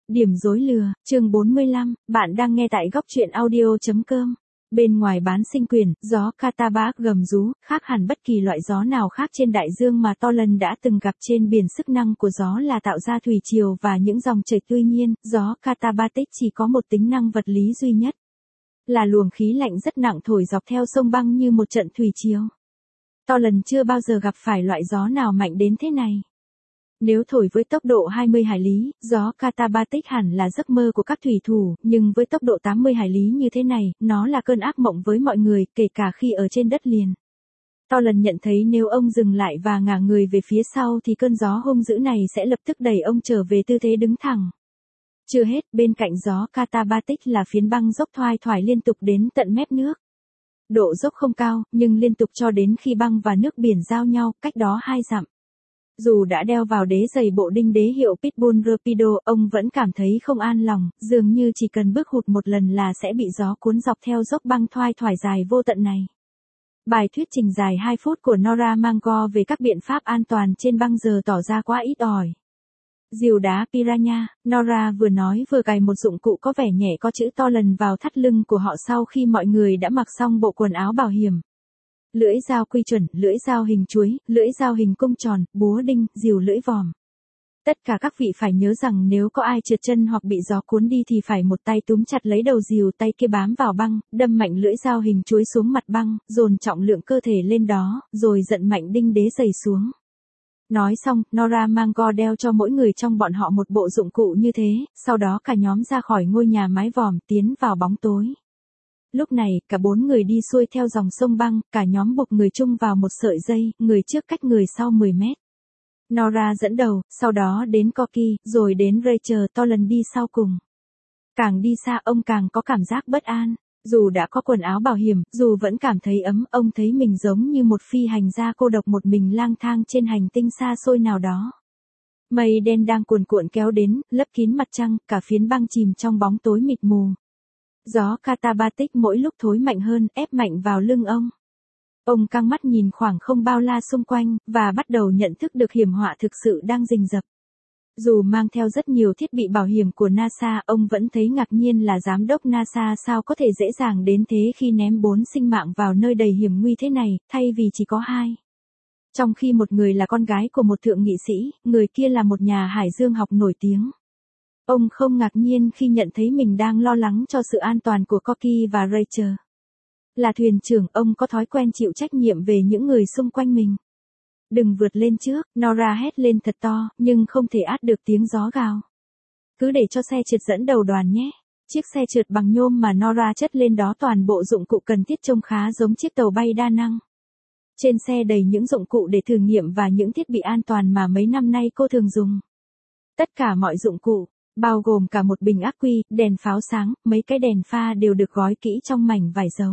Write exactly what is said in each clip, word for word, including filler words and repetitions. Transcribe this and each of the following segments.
Điểm rối lừa, chương bốn mươi lăm, bạn đang nghe tại góc truyện audio.com. Bên ngoài bán sinh quyền, gió Katabac gầm rú, khác hẳn bất kỳ loại gió nào khác trên đại dương mà Toland đã từng gặp trên biển. Sức năng của gió là tạo ra thủy triều và những dòng chảy. Tuy nhiên, gió Katabatic chỉ có một tính năng vật lý duy nhất, là luồng khí lạnh rất nặng thổi dọc theo sông băng như một trận thủy triều. Toland chưa bao giờ gặp phải loại gió nào mạnh đến thế này. Nếu thổi với tốc độ hai mươi hải lý, gió Katabatic hẳn là giấc mơ của các thủy thủ, nhưng với tốc độ tám mươi hải lý như thế này, nó là cơn ác mộng với mọi người, kể cả khi ở trên đất liền. Toland nhận thấy nếu ông dừng lại và ngả người về phía sau thì cơn gió hung dữ này sẽ lập tức đẩy ông trở về tư thế đứng thẳng. Chưa hết, bên cạnh gió Katabatic là phiến băng dốc thoai thoải liên tục đến tận mép nước. Độ dốc không cao, nhưng liên tục cho đến khi băng và nước biển giao nhau, cách đó hai dặm. Dù đã đeo vào đế giày bộ đinh đế hiệu Pitbull Rapido, ông vẫn cảm thấy không an lòng, dường như chỉ cần bước hụt một lần là sẽ bị gió cuốn dọc theo dốc băng thoai thoải dài vô tận này. Bài thuyết trình dài hai phút của Nora Mango về các biện pháp an toàn trên băng giờ tỏ ra quá ít ỏi. Diều đá Piranha, Nora vừa nói vừa cài một dụng cụ có vẻ nhẹ có chữ Toland vào thắt lưng của họ sau khi mọi người đã mặc xong bộ quần áo bảo hiểm. Lưỡi dao quy chuẩn, lưỡi dao hình chuối, lưỡi dao hình cung tròn, búa đinh, rìu lưỡi vòm. Tất cả các vị phải nhớ rằng nếu có ai trượt chân hoặc bị gió cuốn đi thì phải một tay túm chặt lấy đầu rìu, tay kia bám vào băng, đâm mạnh lưỡi dao hình chuối xuống mặt băng, dồn trọng lượng cơ thể lên đó, rồi giận mạnh đinh đế giày xuống. Nói xong, Nora Mango đeo cho mỗi người trong bọn họ một bộ dụng cụ như thế, sau đó cả nhóm ra khỏi ngôi nhà mái vòm tiến vào bóng tối. Lúc này, cả bốn người đi xuôi theo dòng sông băng, cả nhóm buộc người chung vào một sợi dây, người trước cách người sau mười mét. Nora dẫn đầu, sau đó đến Corky, rồi đến Rachel. Toland đi sau cùng. Càng đi xa ông càng có cảm giác bất an. Dù đã có quần áo bảo hiểm, dù vẫn cảm thấy ấm, ông thấy mình giống như một phi hành gia cô độc một mình lang thang trên hành tinh xa xôi nào đó. Mây đen đang cuồn cuộn kéo đến, lấp kín mặt trăng, cả phiến băng chìm trong bóng tối mịt mù. Gió Katabatic mỗi lúc thổi mạnh hơn, ép mạnh vào lưng ông. Ông căng mắt nhìn khoảng không bao la xung quanh, và bắt đầu nhận thức được hiểm họa thực sự đang rình rập. Dù mang theo rất nhiều thiết bị bảo hiểm của NASA, ông vẫn thấy ngạc nhiên là giám đốc NASA sao có thể dễ dàng đến thế khi ném bốn sinh mạng vào nơi đầy hiểm nguy thế này, thay vì chỉ có hai. Trong khi một người là con gái của một thượng nghị sĩ, người kia là một nhà hải dương học nổi tiếng. Ông không ngạc nhiên khi nhận thấy mình đang lo lắng cho sự an toàn của Corky và Rachel. Là thuyền trưởng, ông có thói quen chịu trách nhiệm về những người xung quanh mình. Đừng vượt lên trước, Nora hét lên thật to, nhưng không thể át được tiếng gió gào. Cứ để cho xe trượt dẫn đầu đoàn nhé. Chiếc xe trượt bằng nhôm mà Nora chất lên đó toàn bộ dụng cụ cần thiết trông khá giống chiếc tàu bay đa năng. Trên xe đầy những dụng cụ để thử nghiệm và những thiết bị an toàn mà mấy năm nay cô thường dùng. Tất cả mọi dụng cụ, bao gồm cả một bình ắc quy, đèn pháo sáng, mấy cái đèn pha đều được gói kỹ trong mảnh vải dầu.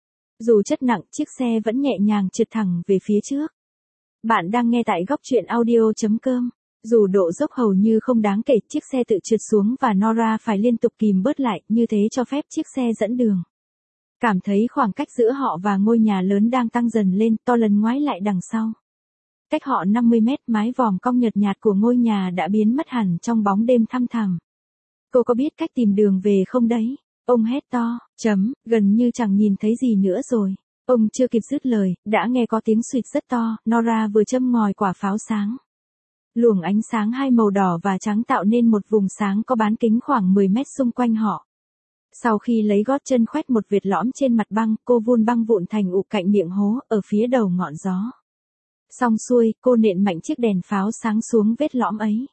Dù chất nặng, chiếc xe vẫn nhẹ nhàng trượt thẳng về phía trước. Bạn đang nghe tại góc truyện audio.com. Dù độ dốc hầu như không đáng kể, chiếc xe tự trượt xuống và Nora phải liên tục kìm bớt lại, như thế cho phép chiếc xe dẫn đường. Cảm thấy khoảng cách giữa họ và ngôi nhà lớn đang tăng dần lên, Toland ngoái lại đằng sau. Cách họ năm mươi mét, mái vòm cong nhợt nhạt của ngôi nhà đã biến mất hẳn trong bóng đêm thăm thẳm. Cô có biết cách tìm đường về không đấy? Ông hét to, chấm, gần như chẳng nhìn thấy gì nữa rồi. Ông chưa kịp dứt lời, đã nghe có tiếng suýt rất to, Nora vừa châm ngòi quả pháo sáng. Luồng ánh sáng hai màu đỏ và trắng tạo nên một vùng sáng có bán kính khoảng mười mét xung quanh họ. Sau khi lấy gót chân khoét một vệt lõm trên mặt băng, cô vun băng vụn thành ụ cạnh miệng hố, ở phía đầu ngọn gió. Xong xuôi, cô nện mạnh chiếc đèn pháo sáng xuống vết lõm ấy.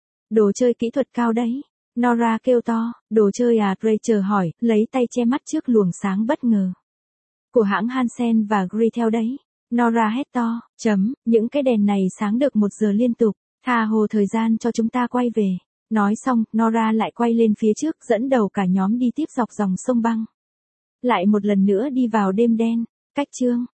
Đồ chơi kỹ thuật cao đấy. Nora kêu to, đồ chơi à? Rachel hỏi, lấy tay che mắt trước luồng sáng bất ngờ. Của hãng Hansen và Gretel đấy. Nora hét to, chấm, những cái đèn này sáng được một giờ liên tục, tha hồ thời gian cho chúng ta quay về. Nói xong, Nora lại quay lên phía trước, dẫn đầu cả nhóm đi tiếp dọc dòng sông băng. Lại một lần nữa đi vào đêm đen. Cách chương